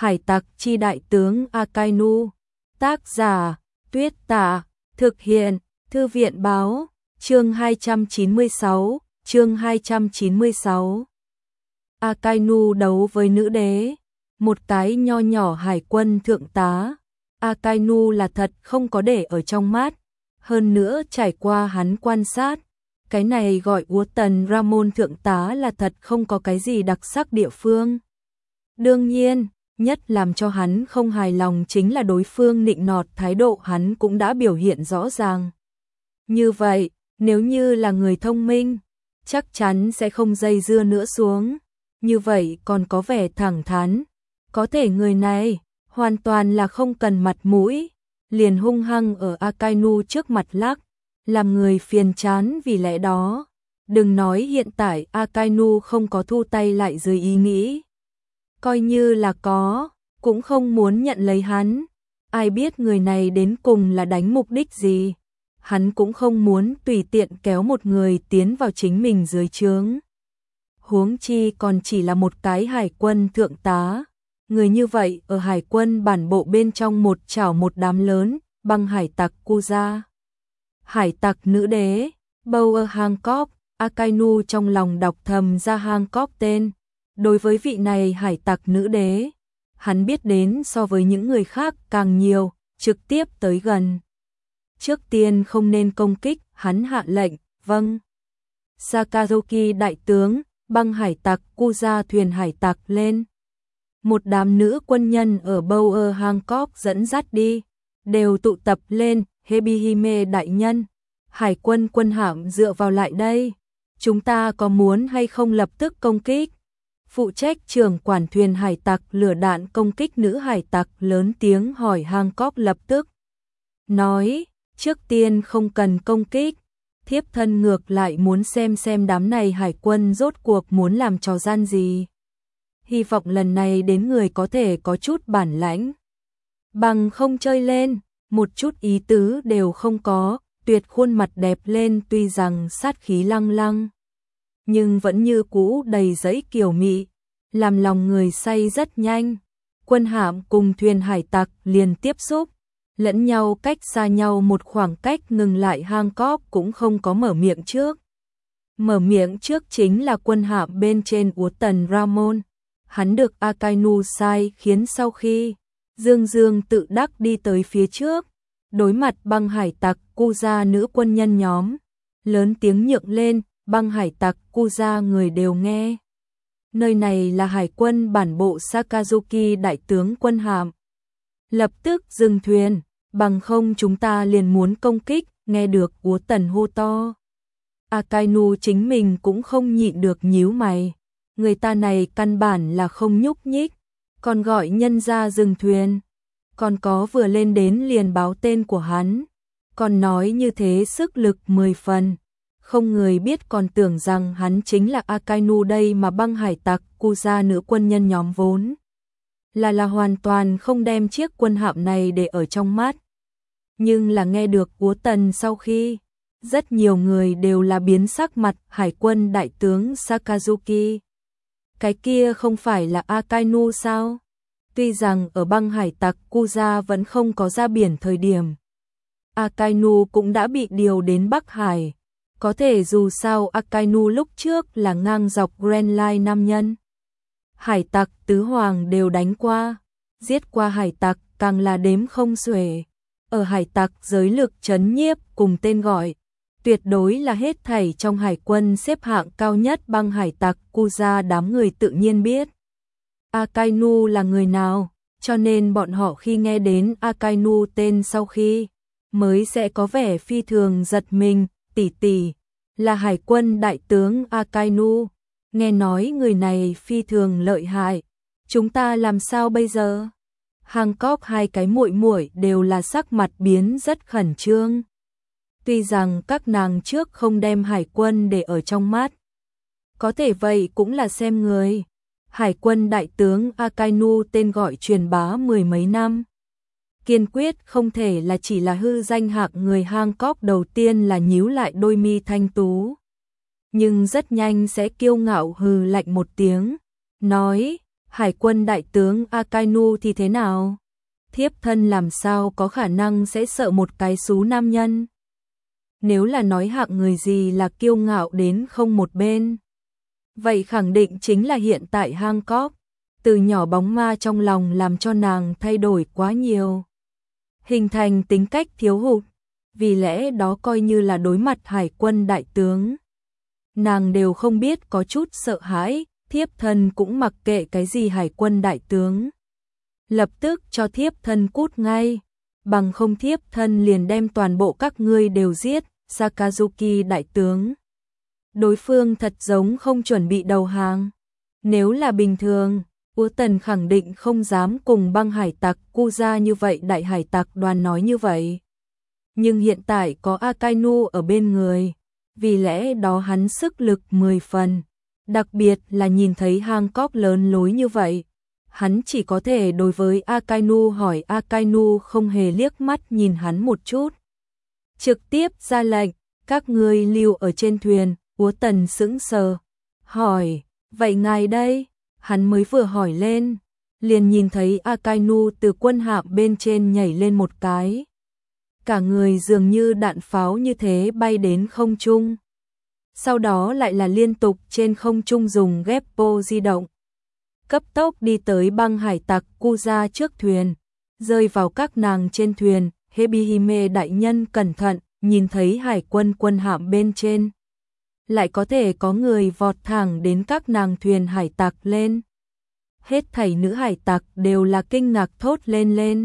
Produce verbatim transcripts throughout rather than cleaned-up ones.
Hải tặc chi đại tướng Akainu. Tác giả, Tuyết Tả. Thực hiện, Thư viện báo. Chương hai trăm chín mươi sáu, chương hai trăm chín mươi sáu. Akainu đấu với nữ đế. Một cái nho nhỏ hải quân thượng tá. Akainu là thật không có để ở trong mắt. Hơn nữa trải qua hắn quan sát, cái này gọi Úa Tần Ramon thượng tá là thật không có cái gì đặc sắc địa phương. Đương nhiên, nhất làm cho hắn không hài lòng chính là đối phương nịnh nọt thái độ hắn cũng đã biểu hiện rõ ràng. Như vậy, nếu như là người thông minh, chắc chắn sẽ không dây dưa nữa xuống. Như vậy còn có vẻ thẳng thắn. Có thể người này, hoàn toàn là không cần mặt mũi, liền hung hăng ở Akainu trước mặt lắc, làm người phiền chán vì lẽ đó. Đừng nói hiện tại Akainu không có thu tay lại dưới ý nghĩ. Coi như là có, cũng không muốn nhận lấy hắn. Ai biết người này đến cùng là đánh mục đích gì. Hắn cũng không muốn tùy tiện kéo một người tiến vào chính mình dưới trướng. Huống chi còn chỉ là một cái hải quân thượng tá. Người như vậy ở hải quân bản bộ bên trong một chảo một đám lớn, băng hải tặc Kuza. Hải tặc nữ đế, Bower Hancock. Akainu trong lòng đọc thầm ra Hancock tên. Đối với vị này hải tặc nữ đế, hắn biết đến so với những người khác càng nhiều, trực tiếp tới gần. Trước tiên không nên công kích, hắn hạ lệnh, vâng. Sakazuki đại tướng, băng hải tặc Kuza thuyền hải tặc lên. Một đám nữ quân nhân ở Bower Hancock dẫn dắt đi, đều tụ tập lên, Hebihime đại nhân. Hải quân quân hạm dựa vào lại đây. Chúng ta có muốn hay không lập tức công kích? Phụ trách trưởng quản thuyền hải tặc lửa đạn công kích nữ hải tặc lớn tiếng hỏi Hancock lập tức. Nói, trước tiên không cần công kích. Thiếp thân ngược lại muốn xem xem đám này hải quân rốt cuộc muốn làm trò gian gì. Hy vọng lần này đến người có thể có chút bản lãnh. Bằng không chơi lên, một chút ý tứ đều không có, tuyệt khuôn mặt đẹp lên tuy rằng sát khí lăng lăng. Nhưng vẫn như cũ đầy giấy kiều mị, làm lòng người say rất nhanh. Quân hạm cùng thuyền hải tặc liền tiếp xúc, lẫn nhau cách xa nhau một khoảng cách ngừng lại. Hancock cũng không có mở miệng trước. Mở miệng trước chính là quân hạm bên trên Úa Tần Ramon. Hắn được Akainu sai khiến sau khi Dương Dương tự đắc đi tới phía trước, đối mặt băng hải tặc Kuza nữ quân nhân nhóm, lớn tiếng nhượng lên. Băng hải tặc Kuza người đều nghe. Nơi này là hải quân bản bộ Sakazuki đại tướng quân hạm. Lập tức dừng thuyền, bằng không chúng ta liền muốn công kích, nghe được Úa Tần hô to. Akainu chính mình cũng không nhịn được nhíu mày. Người ta này căn bản là không nhúc nhích, còn gọi nhân ra dừng thuyền. Còn có vừa lên đến liền báo tên của hắn, còn nói như thế sức lực mười phần. Không người biết còn tưởng rằng hắn chính là Akainu đây mà băng hải tặc Kuza nữ quân nhân nhóm vốn là là hoàn toàn không đem chiếc quân hạm này để ở trong mắt. Nhưng là nghe được Úa Tần sau khi, rất nhiều người đều là biến sắc mặt. Hải quân đại tướng Sakazuki. Cái kia không phải là Akainu sao? Tuy rằng ở băng hải tặc Kuza vẫn không có ra biển thời điểm, Akainu cũng đã bị điều đến Bắc Hải. Có thể dù sao Akainu lúc trước là ngang dọc Grand Line nam nhân. Hải tặc tứ hoàng đều đánh qua, giết qua hải tặc càng là đếm không xuể. Ở hải tặc giới lực trấn nhiếp cùng tên gọi, tuyệt đối là hết thảy trong hải quân xếp hạng cao nhất. Băng hải tặc Kuza đám người tự nhiên biết Akainu là người nào, cho nên bọn họ khi nghe đến Akainu tên sau khi, mới sẽ có vẻ phi thường giật mình. Tỷ tỷ, là hải quân đại tướng Akainu, nghe nói người này phi thường lợi hại, chúng ta làm sao bây giờ? Hancock hai cái muội muội đều là sắc mặt biến rất khẩn trương. Tuy rằng các nàng trước không đem hải quân để ở trong mắt, có thể vậy cũng là xem người. Hải quân đại tướng Akainu tên gọi truyền bá mười mấy năm, kiên quyết không thể là chỉ là hư danh hạng người. Hancock đầu tiên là nhíu lại đôi mi thanh tú, nhưng rất nhanh sẽ kiêu ngạo hừ lạnh một tiếng, nói, Hải quân đại tướng Akainu thì thế nào? Thiếp thân làm sao có khả năng sẽ sợ một cái xú nam nhân? Nếu là nói hạng người gì là kiêu ngạo đến không một bên, vậy khẳng định chính là hiện tại Hancock. Từ nhỏ bóng ma trong lòng làm cho nàng thay đổi quá nhiều, hình thành tính cách thiếu hụt, vì lẽ đó coi như là đối mặt hải quân đại tướng, nàng đều không biết có chút sợ hãi. Thiếp thân cũng mặc kệ cái gì hải quân đại tướng, lập tức cho thiếp thân cút ngay, bằng không thiếp thân liền đem toàn bộ các ngươi đều giết. Sakazuki đại tướng, đối phương thật giống không chuẩn bị đầu hàng. Nếu là bình thường, Ú Tần khẳng định không dám cùng băng hải tặc Kuja như vậy đại hải tặc đoàn nói như vậy. Nhưng hiện tại có Akainu ở bên người, vì lẽ đó hắn sức lực mười phần, đặc biệt là nhìn thấy Hancock lớn lối như vậy. Hắn chỉ có thể đối với Akainu hỏi, Akainu không hề liếc mắt nhìn hắn một chút, trực tiếp ra lệnh, các ngươi lưu ở trên thuyền. Ú Tần sững sờ, hỏi, vậy ngài đây? Hắn mới vừa hỏi lên, liền nhìn thấy Akainu từ quân hạm bên trên nhảy lên một cái. Cả người dường như đạn pháo như thế bay đến không trung. Sau đó lại là liên tục trên không trung dùng Geppo di động. Cấp tốc đi tới băng hải tặc Kuja trước thuyền, rơi vào các nàng trên thuyền. Hebihime đại nhân cẩn thận, nhìn thấy hải quân quân hạm bên trên, lại có thể có người vọt thẳng đến các nàng thuyền hải tặc lên. Hết thảy nữ hải tặc đều là kinh ngạc thốt lên lên.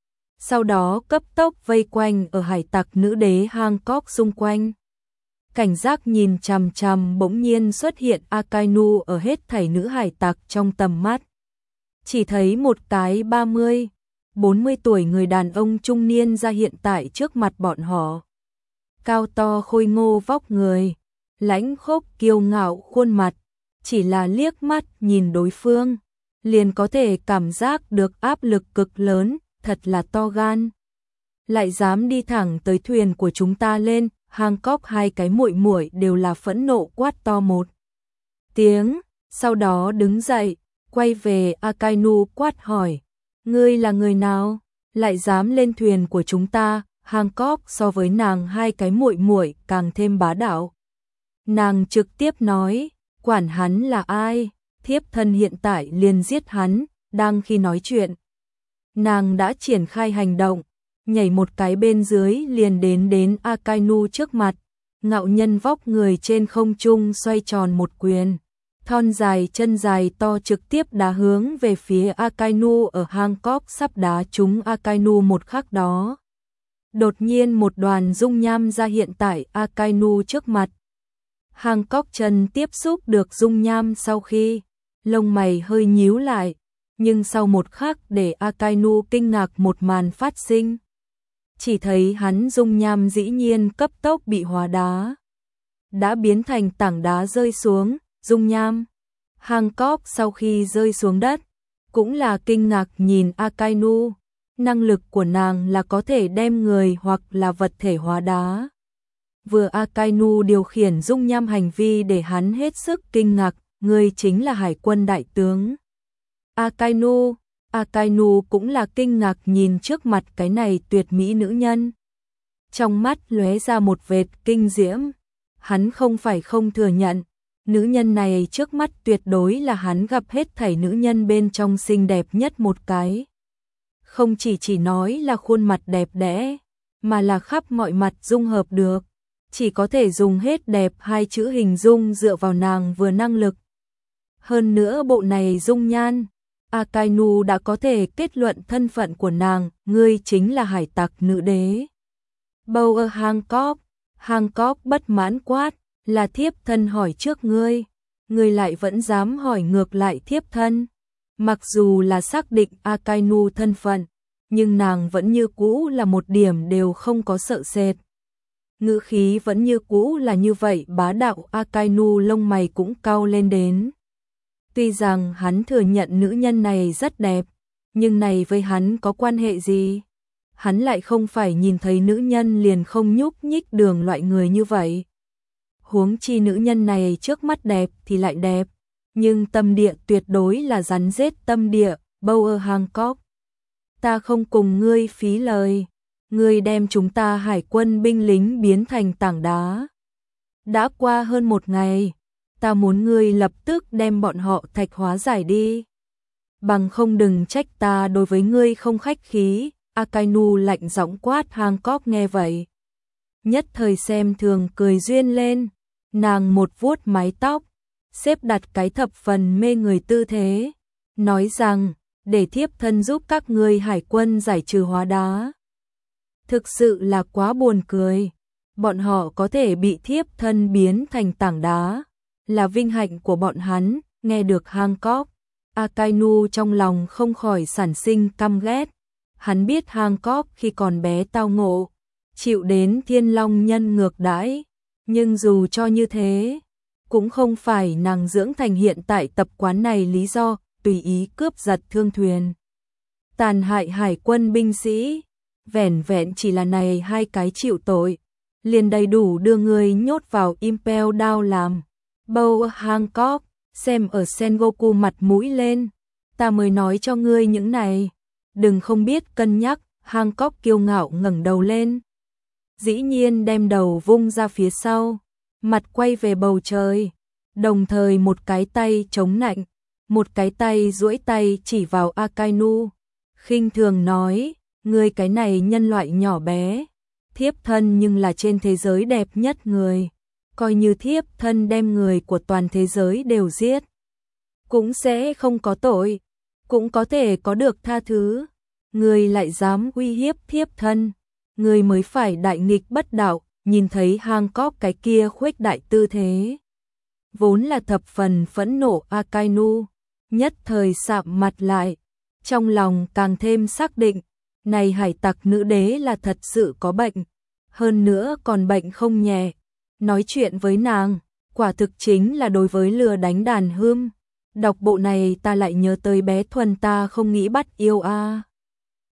Sau đó cấp tốc vây quanh ở hải tặc nữ đế Hancock xung quanh. Cảnh giác nhìn chằm chằm, bỗng nhiên xuất hiện Akainu ở hết thảy nữ hải tặc trong tầm mắt. Chỉ thấy một cái ba mươi, bốn mươi tuổi người đàn ông trung niên ra hiện tại trước mặt bọn họ. Cao to khôi ngô vóc người, lãnh khốc kiêu ngạo khuôn mặt, chỉ là liếc mắt nhìn đối phương, liền có thể cảm giác được áp lực cực lớn, thật là to gan. Lại dám đi thẳng tới thuyền của chúng ta lên. Hancock hai cái muội muội đều là phẫn nộ quát to một tiếng, sau đó đứng dậy, quay về Akainu quát hỏi, ngươi là người nào, lại dám lên thuyền của chúng ta? Hancock so với nàng hai cái muội muội càng thêm bá đạo. Nàng trực tiếp nói, quản hắn là ai, thiếp thân hiện tại liền giết hắn. Đang khi nói chuyện, nàng đã triển khai hành động, nhảy một cái bên dưới liền đến đến Akainu trước mặt. Ngạo nhân vóc người trên không trung xoay tròn một quyền, thon dài chân dài to trực tiếp đá hướng về phía Akainu. Ở Hancock sắp đá trúng Akainu một khắc đó, đột nhiên một đoàn dung nham ra hiện tại Akainu trước mặt. Hancock chân tiếp xúc được dung nham sau khi, lông mày hơi nhíu lại, nhưng sau một khắc để Akainu kinh ngạc một màn phát sinh. Chỉ thấy hắn dung nham dĩ nhiên cấp tốc bị hóa đá, đã biến thành tảng đá rơi xuống. Dung nham, Hancock sau khi rơi xuống đất, cũng là kinh ngạc nhìn Akainu. Năng lực của nàng là có thể đem người hoặc là vật thể hóa đá. Vừa Akainu điều khiển dung nham hành vi để hắn hết sức kinh ngạc, người chính là hải quân đại tướng Akainu. Akainu cũng là kinh ngạc nhìn trước mặt cái này tuyệt mỹ nữ nhân. Trong mắt lóe ra một vệt kinh diễm. Hắn không phải không thừa nhận, nữ nhân này trước mắt tuyệt đối là hắn gặp hết thảy nữ nhân bên trong xinh đẹp nhất một cái. Không chỉ chỉ nói là khuôn mặt đẹp đẽ, mà là khắp mọi mặt dung hợp được. Chỉ có thể dùng hết đẹp hai chữ hình dung dựa vào nàng vừa năng lực. Hơn nữa bộ này dung nhan, Akainu đã có thể kết luận thân phận của nàng, ngươi chính là hải tặc nữ đế Bauer Hancock. Hancock bất mãn quát, là thiếp thân hỏi trước ngươi, ngươi lại vẫn dám hỏi ngược lại thiếp thân. Mặc dù là xác định Akainu thân phận, nhưng nàng vẫn như cũ là một điểm đều không có sợ sệt. Ngữ khí vẫn như cũ là như vậy bá đạo. Akainu lông mày cũng cau lên đến. Tuy rằng hắn thừa nhận nữ nhân này rất đẹp, nhưng này với hắn có quan hệ gì? Hắn lại không phải nhìn thấy nữ nhân liền không nhúc nhích đường loại người như vậy. Huống chi nữ nhân này trước mắt đẹp thì lại đẹp, nhưng tâm địa tuyệt đối là rắn rết tâm địa, Bauer Hancock. Ta không cùng ngươi phí lời, ngươi đem chúng ta hải quân binh lính biến thành tảng đá. Đã qua hơn một ngày, ta muốn ngươi lập tức đem bọn họ thạch hóa giải đi. Bằng không đừng trách ta đối với ngươi không khách khí, Akainu lạnh giọng quát. Hancock nghe vậy, nhất thời xem thường cười duyên lên, nàng một vuốt mái tóc, xếp đặt cái thập phần mê người tư thế, nói rằng, để thiếp thân giúp các ngươi hải quân giải trừ hóa đá. Thực sự là quá buồn cười, bọn họ có thể bị thiếp thân biến thành tảng đá, là vinh hạnh của bọn hắn. Nghe được Hancock, Akainu trong lòng không khỏi sản sinh căm ghét. Hắn biết Hancock khi còn bé tao ngộ, chịu đến Thiên Long nhân ngược đãi, nhưng dù cho như thế, cũng không phải nàng dưỡng thành hiện tại tập quán này lý do, tùy ý cướp giật thương thuyền, tàn hại hải quân binh sĩ. Vẻn vẹn chỉ là này hai cái chịu tội, liền đầy đủ đưa người nhốt vào Impel Down làm. Bauer Hancock, xem ở Sengoku mặt mũi lên, ta mới nói cho ngươi những này, đừng không biết cân nhắc. Hancock kiêu ngạo ngẩng đầu lên, dĩ nhiên đem đầu vung ra phía sau, mặt quay về bầu trời, đồng thời một cái tay chống nạnh, một cái tay duỗi tay chỉ vào Akainu, khinh thường nói, ngươi cái này nhân loại nhỏ bé, thiếp thân nhưng là trên thế giới đẹp nhất người, coi như thiếp thân đem người của toàn thế giới đều giết, cũng sẽ không có tội, cũng có thể có được tha thứ. Ngươi lại dám uy hiếp thiếp thân, ngươi mới phải đại nghịch bất đạo. Nhìn thấy Hancock cái kia khuếch đại tư thế, vốn là thập phần phẫn nộ Akainu, nhất thời sạm mặt lại, trong lòng càng thêm xác định, này hải tặc nữ đế là thật sự có bệnh, hơn nữa còn bệnh không nhẹ. Nói chuyện với nàng, quả thực chính là đối với lừa đánh đàn hươm. Đọc bộ này ta lại nhớ tới bé Thuần ta không nghĩ bắt yêu a.